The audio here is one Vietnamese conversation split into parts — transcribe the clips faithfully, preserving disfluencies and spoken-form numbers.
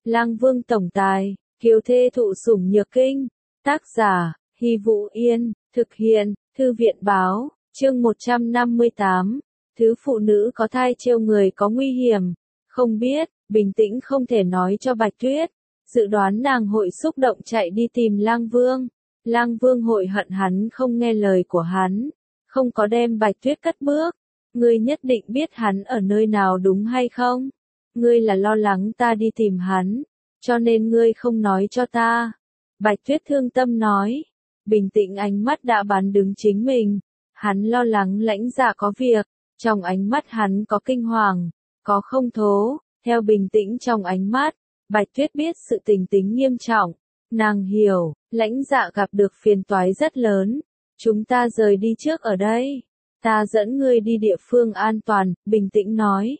Lang Vương tổng tài, kiều thê thụ sủng nhược kinh. Tác giả, Hy Vũ Yên, thực hiện, Thư viện báo, chương một trăm năm mươi tám. Thứ phụ nữ có thai trêu người có nguy hiểm. Không biết, bình tĩnh không thể nói cho Bạch Tuyết. Dự đoán nàng hội xúc động chạy đi tìm Lang Vương. Lang Vương hội hận hắn không nghe lời của hắn, không có đem Bạch Tuyết cất bước. Ngươi nhất định biết hắn ở nơi nào đúng hay không? Ngươi là lo lắng ta đi tìm hắn, cho nên ngươi không nói cho ta. Bạch Tuyết thương tâm nói, bình tĩnh ánh mắt đã bán đứng chính mình. Hắn lo lắng Lãnh Dạ có việc, trong ánh mắt hắn có kinh hoàng, có không thố. Theo bình tĩnh trong ánh mắt, Bạch Tuyết biết sự tình tính nghiêm trọng. Nàng hiểu, Lãnh Dạ gặp được phiền toái rất lớn. Chúng ta rời đi trước ở đây. Ta dẫn ngươi đi địa phương an toàn, bình tĩnh nói.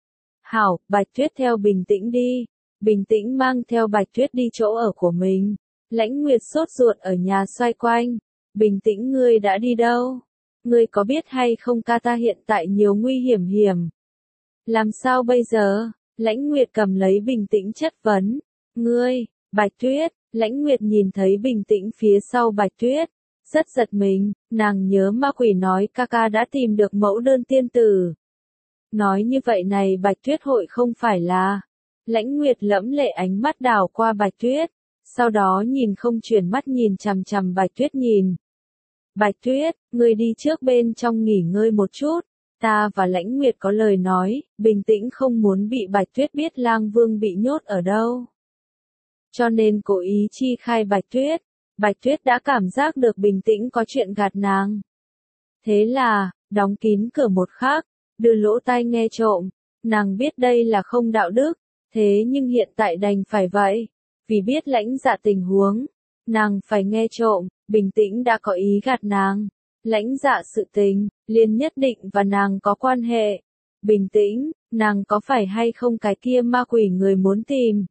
Hảo, Bạch Tuyết theo bình tĩnh đi. Bình tĩnh mang theo Bạch Tuyết đi chỗ ở của mình. Lãnh Nguyệt sốt ruột ở nhà xoay quanh. Bình tĩnh, ngươi đã đi đâu? Ngươi có biết hay không ca ta hiện tại nhiều nguy hiểm hiểm. Làm sao bây giờ? Lãnh Nguyệt cầm lấy bình tĩnh chất vấn. Ngươi, Bạch Tuyết, Lãnh Nguyệt nhìn thấy bình tĩnh phía sau Bạch Tuyết. Rất giật mình, nàng nhớ ma quỷ nói ca ca đã tìm được mẫu đơn tiên tử. Nói như vậy này Bạch Tuyết hội không phải là. Lãnh Nguyệt lẫm lệ ánh mắt đảo qua Bạch Tuyết, sau đó nhìn không chuyển mắt nhìn chằm chằm Bạch Tuyết nhìn. Bạch Tuyết, ngươi đi trước bên trong nghỉ ngơi một chút, ta và Lãnh Nguyệt có lời nói, bình tĩnh không muốn bị Bạch Tuyết biết Lang Vương bị nhốt ở đâu. Cho nên cố ý chi khai Bạch Tuyết. Bạch Tuyết đã cảm giác được bình tĩnh có chuyện gạt nàng. Thế là, đóng kín cửa một khắc, đưa lỗ tai nghe trộm. Nàng biết đây là không đạo đức, thế nhưng hiện tại đành phải vậy. Vì biết Lãnh Dạ tình huống, nàng phải nghe trộm, bình tĩnh đã có ý gạt nàng. Lãnh Dạ sự tình, liền nhất định và nàng có quan hệ. Bình tĩnh, nàng có phải hay không cái kia ma quỷ người muốn tìm?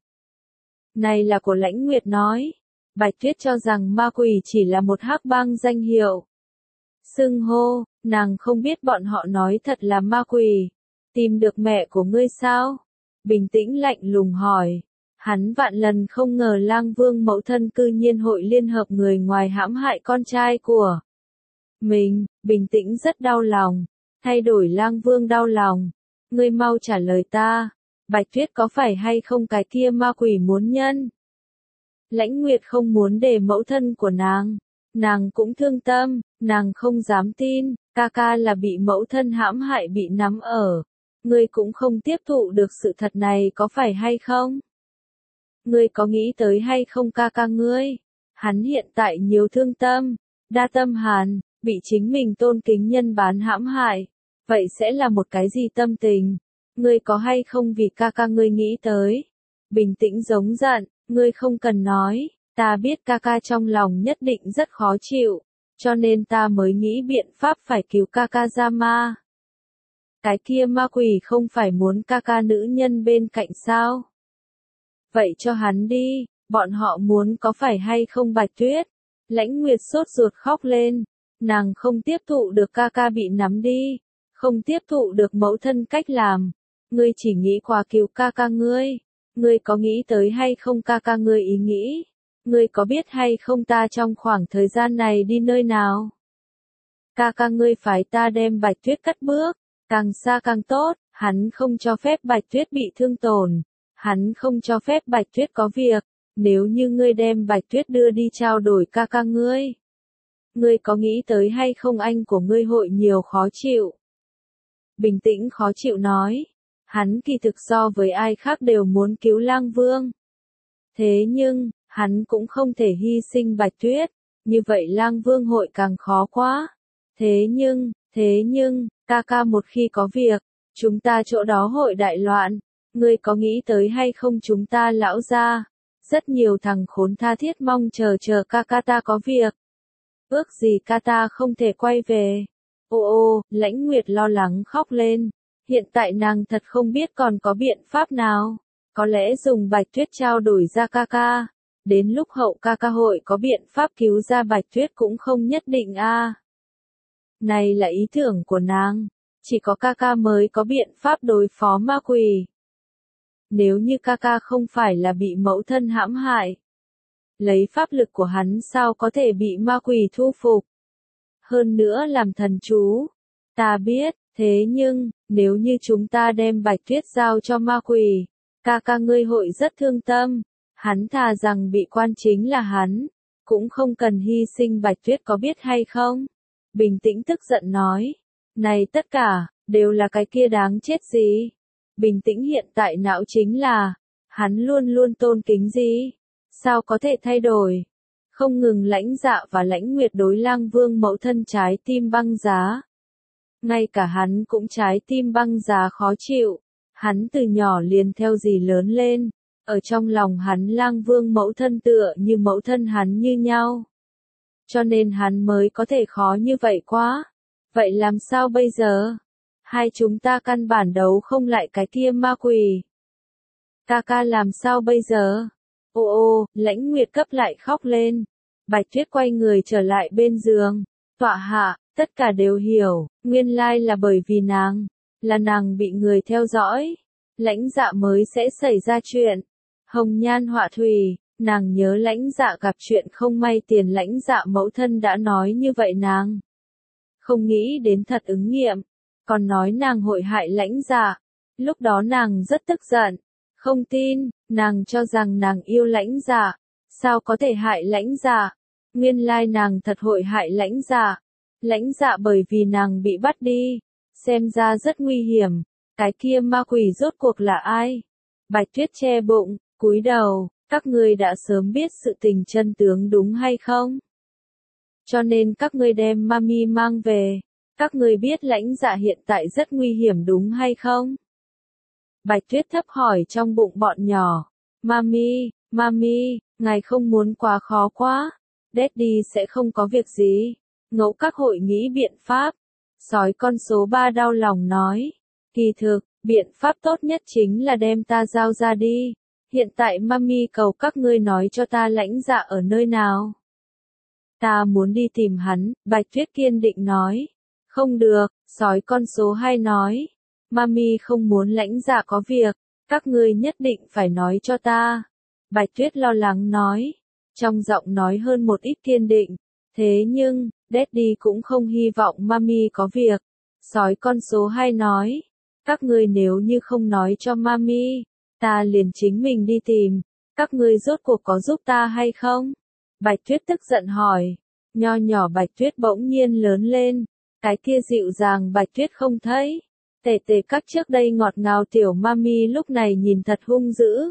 Này là của Lãnh Nguyệt nói. Bạch Tuyết cho rằng ma quỷ chỉ là một hắc bang danh hiệu. Xưng hô, nàng không biết bọn họ nói thật là ma quỷ. Tìm được mẹ của ngươi sao? Bình tĩnh lạnh lùng hỏi. Hắn vạn lần không ngờ Lang Vương mẫu thân cư nhiên hội liên hợp người ngoài hãm hại con trai của mình. Bình tĩnh rất đau lòng. Thay đổi Lang Vương đau lòng. Ngươi mau trả lời ta. Bạch Tuyết có phải hay không cái kia ma quỷ muốn nhân? Lãnh Nguyệt không muốn để mẫu thân của nàng. Nàng cũng thương tâm, nàng không dám tin, ca ca là bị mẫu thân hãm hại bị nắm ở. Ngươi cũng không tiếp thụ được sự thật này có phải hay không? Ngươi có nghĩ tới hay không ca ca ngươi? Hắn hiện tại nhiều thương tâm, đa tâm hàn, bị chính mình tôn kính nhân bán hãm hại. Vậy sẽ là một cái gì tâm tình? Ngươi có hay không vì ca ca ngươi nghĩ tới? Bình tĩnh giống giận. Ngươi không cần nói, ta biết ca ca trong lòng nhất định rất khó chịu, cho nên ta mới nghĩ biện pháp phải cứu ca ca ra ma. Cái kia ma quỷ không phải muốn ca ca nữ nhân bên cạnh sao? Vậy cho hắn đi, bọn họ muốn có phải hay không Bạch Tuyết? Lãnh Nguyệt sốt ruột khóc lên, nàng không tiếp thụ được ca ca bị nắm đi, không tiếp thụ được mẫu thân cách làm. Ngươi chỉ nghĩ qua cứu ca ca ngươi. Ngươi có nghĩ tới hay không ca ca ngươi ý nghĩ? Ngươi có biết hay không ta trong khoảng thời gian này đi nơi nào? Ca ca ngươi phái ta đem Bạch Tuyết cất bước, càng xa càng tốt, hắn không cho phép Bạch Tuyết bị thương tổn, hắn không cho phép Bạch Tuyết có việc, nếu như ngươi đem Bạch Tuyết đưa đi trao đổi ca ca ngươi. Ngươi có nghĩ tới hay không anh của ngươi hội nhiều khó chịu? Bình tĩnh khó chịu nói. Hắn kỳ thực so với ai khác đều muốn cứu Lang Vương. Thế nhưng, hắn cũng không thể hy sinh Bạch Tuyết, như vậy Lang Vương hội càng khó quá. Thế nhưng, thế nhưng, ca ca một khi có việc, chúng ta chỗ đó hội đại loạn. Ngươi có nghĩ tới hay không chúng ta lão gia? Rất nhiều thằng khốn tha thiết mong chờ chờ ca ca ta có việc. Ước gì ca ta không thể quay về. Ô ô, Lãnh Nguyệt lo lắng khóc lên. Hiện tại nàng thật không biết còn có biện pháp nào. Có lẽ dùng Bạch Tuyết trao đổi ra ca ca. Đến lúc hậu ca ca hội có biện pháp cứu ra Bạch Tuyết cũng không nhất định a. À. Này là ý tưởng của nàng. Chỉ có ca ca mới có biện pháp đối phó ma quỷ. nếu như ca ca không phải là bị mẫu thân hãm hại. Lấy pháp lực của hắn sao có thể bị ma quỷ thu phục. Hơn nữa làm thần chú. Ta biết, thế nhưng, nếu như chúng ta đem Bạch Tuyết giao cho ma quỷ, ca ca ngươi hội rất thương tâm. Hắn thà rằng bị quan chính là hắn, cũng không cần hy sinh Bạch Tuyết có biết hay không? Bình tĩnh tức giận nói. Này tất cả, đều là cái kia đáng chết gì? Bình tĩnh hiện tại não chính là, hắn luôn luôn tôn kính gì? Sao có thể thay đổi? Không ngừng Lãnh Dạ và Lãnh Nguyệt đối Lang Vương mẫu thân trái tim băng giá. Ngay cả hắn cũng trái tim băng giá khó chịu. Hắn từ nhỏ liền theo dì lớn lên. Ở trong lòng hắn Lang Vương mẫu thân tựa như mẫu thân hắn như nhau. Cho nên hắn mới có thể khó như vậy quá. Vậy làm sao bây giờ? Hai chúng ta căn bản đấu không lại cái kia ma quỷ. Ca ca làm sao bây giờ? Ô ô, Lãnh Nguyệt cấp lại khóc lên. Bạch Tuyết quay người trở lại bên giường. Tọa hạ, tất cả đều hiểu, nguyên lai là bởi vì nàng, là nàng bị người theo dõi. Lãnh Dạ mới sẽ xảy ra chuyện. Hồng nhan họa thủy, nàng nhớ Lãnh Dạ gặp chuyện không may tiền Lãnh Dạ mẫu thân đã nói như vậy nàng. Không nghĩ đến thật ứng nghiệm, còn nói nàng hội hại Lãnh Dạ. Lúc đó nàng rất tức giận, không tin, nàng cho rằng nàng yêu Lãnh Dạ, sao có thể hại Lãnh Dạ? Nguyên lai nàng thật hội hại Lãnh Dạ. Lãnh Dạ bởi vì nàng bị bắt đi, xem ra rất nguy hiểm. Cái kia ma quỷ rốt cuộc là ai? Bạch Tuyết che bụng, cúi đầu, các ngươi đã sớm biết sự tình chân tướng đúng hay không? Cho nên các ngươi đem Mami mang về. Các ngươi biết Lãnh Dạ hiện tại rất nguy hiểm đúng hay không? Bạch Tuyết thấp hỏi trong bụng bọn nhỏ. Mami, Mami, ngài không muốn quá khó quá. Daddy sẽ không có việc gì. Ngẫu các hội nghĩ biện pháp. Sói con số ba đau lòng nói. Kỳ thực, biện pháp tốt nhất chính là đem ta giao ra đi. Hiện tại Mami cầu các ngươi nói cho ta Lãnh Dạ ở nơi nào. Ta muốn đi tìm hắn, Bạch Tuyết kiên định nói. Không được, sói con số hai nói. Mami không muốn Lãnh Dạ có việc, các ngươi nhất định phải nói cho ta. Bạch Tuyết lo lắng nói, trong giọng nói hơn một ít kiên định. Thế nhưng, Daddy cũng không hy vọng Mami có việc. Sói con số hai nói, các ngươi nếu như không nói cho Mami, ta liền chính mình đi tìm. Các ngươi rốt cuộc có giúp ta hay không? Bạch Tuyết tức giận hỏi. Nho nhỏ Bạch Tuyết bỗng nhiên lớn lên. Cái kia dịu dàng Bạch Tuyết không thấy. Tề tề các trước đây ngọt ngào tiểu Mami lúc này nhìn thật hung dữ.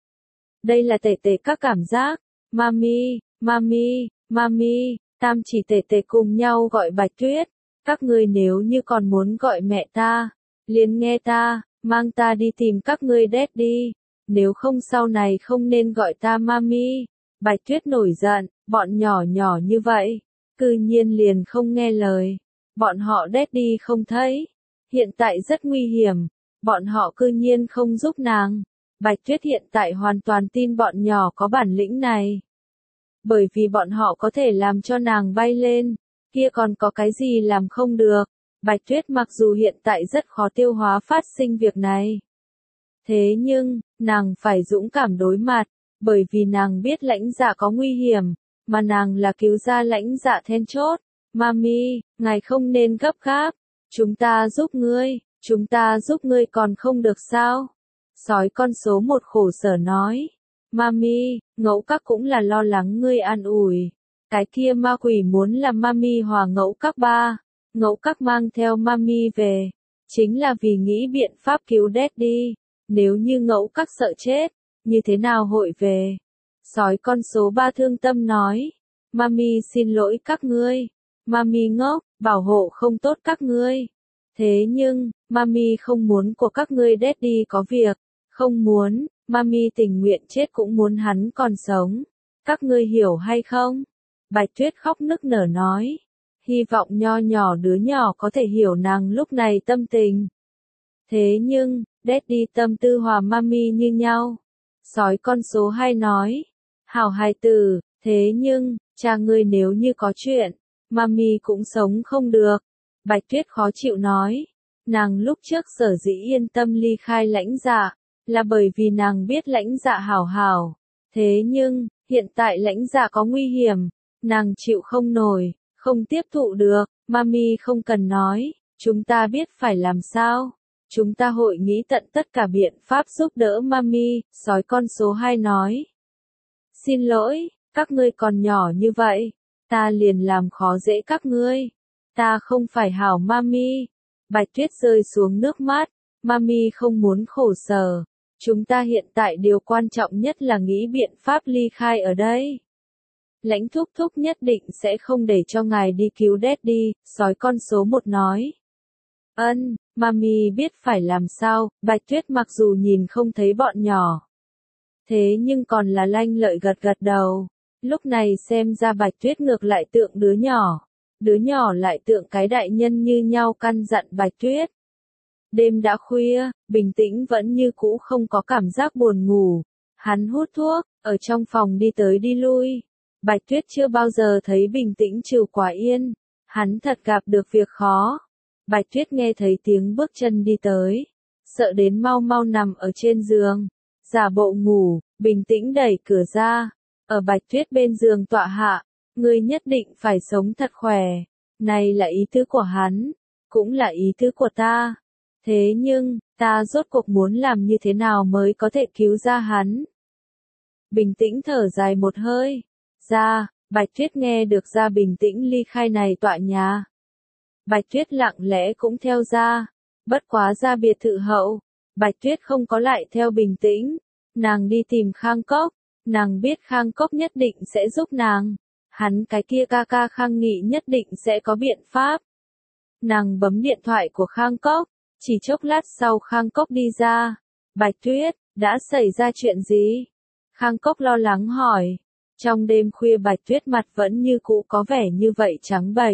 Đây là tề tề các cảm giác. Mami, Mami, Mami, tam chỉ tề tề cùng nhau gọi Bạch Tuyết. Các ngươi nếu như còn muốn gọi mẹ ta, liền nghe ta, mang ta đi tìm các ngươi Daddy. Nếu không sau này không nên gọi ta Mami. Bạch Tuyết nổi giận, bọn nhỏ nhỏ như vậy, cư nhiên liền không nghe lời. Bọn họ Daddy không thấy. Hiện tại rất nguy hiểm, bọn họ cư nhiên không giúp nàng. Bạch Tuyết hiện tại hoàn toàn tin bọn nhỏ có bản lĩnh này. Bởi vì bọn họ có thể làm cho nàng bay lên, kia còn có cái gì làm không được. Bạch Tuyết mặc dù hiện tại rất khó tiêu hóa phát sinh việc này. Thế nhưng, nàng phải dũng cảm đối mặt, bởi vì nàng biết Lãnh Dạ có nguy hiểm, mà nàng là cứu ra Lãnh Dạ then chốt. Mami, ngài không nên gấp gáp. Chúng ta giúp ngươi, chúng ta giúp ngươi còn không được sao? Sói con số một khổ sở nói. Mami, ngẫu các cũng là lo lắng ngươi an ủi. Cái kia ma quỷ muốn làm Mami hòa ngẫu các ba. Ngẫu các mang theo Mami về. Chính là vì nghĩ biện pháp cứu Daddy. Nếu như ngẫu các sợ chết, như thế nào hội về? Sói con số ba thương tâm nói. Mami xin lỗi các ngươi. Mami ngốc, bảo hộ không tốt các ngươi. Thế nhưng, Mami không muốn của các ngươi Daddy có việc. Không muốn, Mami tình nguyện chết cũng muốn hắn còn sống. Các ngươi hiểu hay không? Bạch Tuyết khóc nức nở nói. Hy vọng nho nhỏ đứa nhỏ có thể hiểu nàng lúc này tâm tình. Thế nhưng, Daddy tâm tư hòa Mami như nhau. Sói con số hai nói. Hảo hài tử, thế nhưng, cha ngươi nếu như có chuyện, Mami cũng sống không được. Bạch Tuyết khó chịu nói. Nàng lúc trước sở dĩ yên tâm ly khai Lãnh Dạ, là bởi vì nàng biết Lãnh Dạ hảo hảo. Thế nhưng, hiện tại Lãnh Dạ có nguy hiểm, nàng chịu không nổi, không tiếp thụ được, Mami không cần nói, chúng ta biết phải làm sao. Chúng ta hội nghĩ tận tất cả biện pháp giúp đỡ Mami, sói con số hai nói. Xin lỗi, các ngươi còn nhỏ như vậy, ta liền làm khó dễ các ngươi. Ta không phải hảo Mami. Bạch Tuyết rơi xuống nước mắt, Mami không muốn khổ sở. Chúng ta hiện tại điều quan trọng nhất là nghĩ biện pháp ly khai ở đây. Lãnh thúc thúc nhất định sẽ không để cho ngài đi cứu Daddy, sói con số một nói. Ân, Mami biết phải làm sao, Bạch Tuyết mặc dù nhìn không thấy bọn nhỏ. Thế nhưng còn là lanh lợi gật gật đầu. Lúc này xem ra Bạch Tuyết ngược lại tượng đứa nhỏ. Đứa nhỏ lại tượng cái đại nhân như nhau căn dặn Bạch Tuyết. Đêm đã khuya, bình tĩnh vẫn như cũ không có cảm giác buồn ngủ. Hắn hút thuốc, ở trong phòng đi tới đi lui. Bạch Tuyết chưa bao giờ thấy bình tĩnh trừ quả yên. Hắn thật gặp được việc khó. Bạch Tuyết nghe thấy tiếng bước chân đi tới. Sợ đến mau mau nằm ở trên giường. Giả bộ ngủ, bình tĩnh đẩy cửa ra. Ở Bạch Tuyết bên giường tọa hạ. Ngươi nhất định phải sống thật khỏe. Này là ý tứ của hắn. Cũng là ý tứ của ta. Thế nhưng, ta rốt cuộc muốn làm như thế nào mới có thể cứu ra hắn. Bình tĩnh thở dài một hơi. Ra, Bạch Tuyết nghe được ra bình tĩnh ly khai này tọa nhà. Bạch Tuyết lặng lẽ cũng theo ra. Bất quá ra biệt thự hậu. Bạch Tuyết không có lại theo bình tĩnh. Nàng đi tìm Khang Cốc. Nàng biết Khang Cốc nhất định sẽ giúp nàng. Hắn cái kia ca ca Khang Nghị nhất định sẽ có biện pháp. Nàng bấm điện thoại của Khang Cốc. Chỉ chốc lát sau Khang Cốc đi ra. Bạch Tuyết, đã xảy ra chuyện gì? Khang Cốc lo lắng hỏi. Trong đêm khuya Bạch Tuyết mặt vẫn như cũ có vẻ như vậy trắng bệch.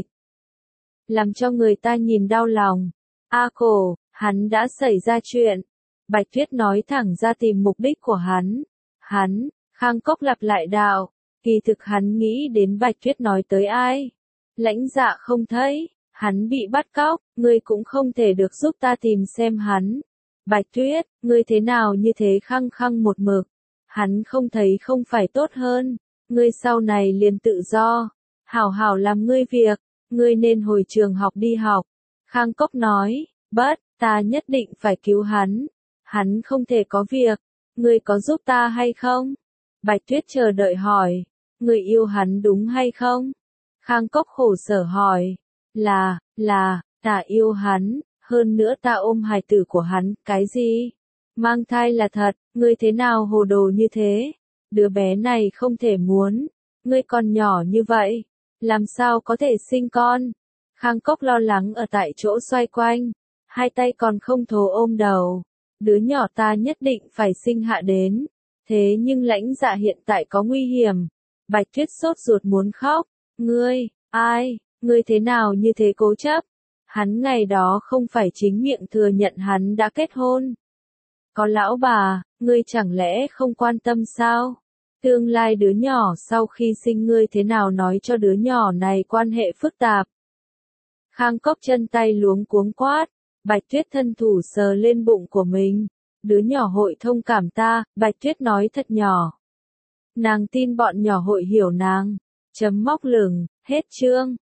Làm cho người ta nhìn đau lòng. A cổ, hắn đã xảy ra chuyện. Bạch Tuyết nói thẳng ra tìm mục đích của hắn. Hắn, Khang Cốc lặp lại đạo. Kỳ thực hắn nghĩ đến Bạch Tuyết nói tới ai. Lãnh Dạ không thấy. Hắn bị bắt cóc, ngươi cũng không thể được giúp ta tìm xem hắn. Bạch Tuyết, ngươi thế nào như thế khăng khăng một mực. Hắn không thấy không phải tốt hơn. Ngươi sau này liền tự do. Hảo hảo làm ngươi việc. Ngươi nên hồi trường học đi học. Khang Cốc nói, bất, ta nhất định phải cứu hắn. Hắn không thể có việc. Ngươi có giúp ta hay không? Bạch Tuyết chờ đợi hỏi. Ngươi yêu hắn đúng hay không? Khang Cốc khổ sở hỏi. Là, là, ta yêu hắn, hơn nữa ta ôm hài tử của hắn, cái gì? Mang thai là thật, ngươi thế nào hồ đồ như thế? Đứa bé này không thể muốn, ngươi còn nhỏ như vậy, làm sao có thể sinh con? Khang Cốc lo lắng ở tại chỗ xoay quanh, hai tay còn không thố ôm đầu. Đứa nhỏ ta nhất định phải sinh hạ đến, thế nhưng Lãnh Dạ hiện tại có nguy hiểm. Bạch Tuyết sốt ruột muốn khóc, ngươi, ai? Ngươi thế nào như thế cố chấp? Hắn ngày đó không phải chính miệng thừa nhận hắn đã kết hôn. Có lão bà, ngươi chẳng lẽ không quan tâm sao? Tương lai đứa nhỏ sau khi sinh ngươi thế nào nói cho đứa nhỏ này quan hệ phức tạp. Khang Cốc chân tay luống cuống quát, Bạch Tuyết thân thủ sờ lên bụng của mình. Đứa nhỏ hội thông cảm ta, Bạch Tuyết nói thật nhỏ. Nàng tin bọn nhỏ hội hiểu nàng. Chấm móc lửng, hết chương.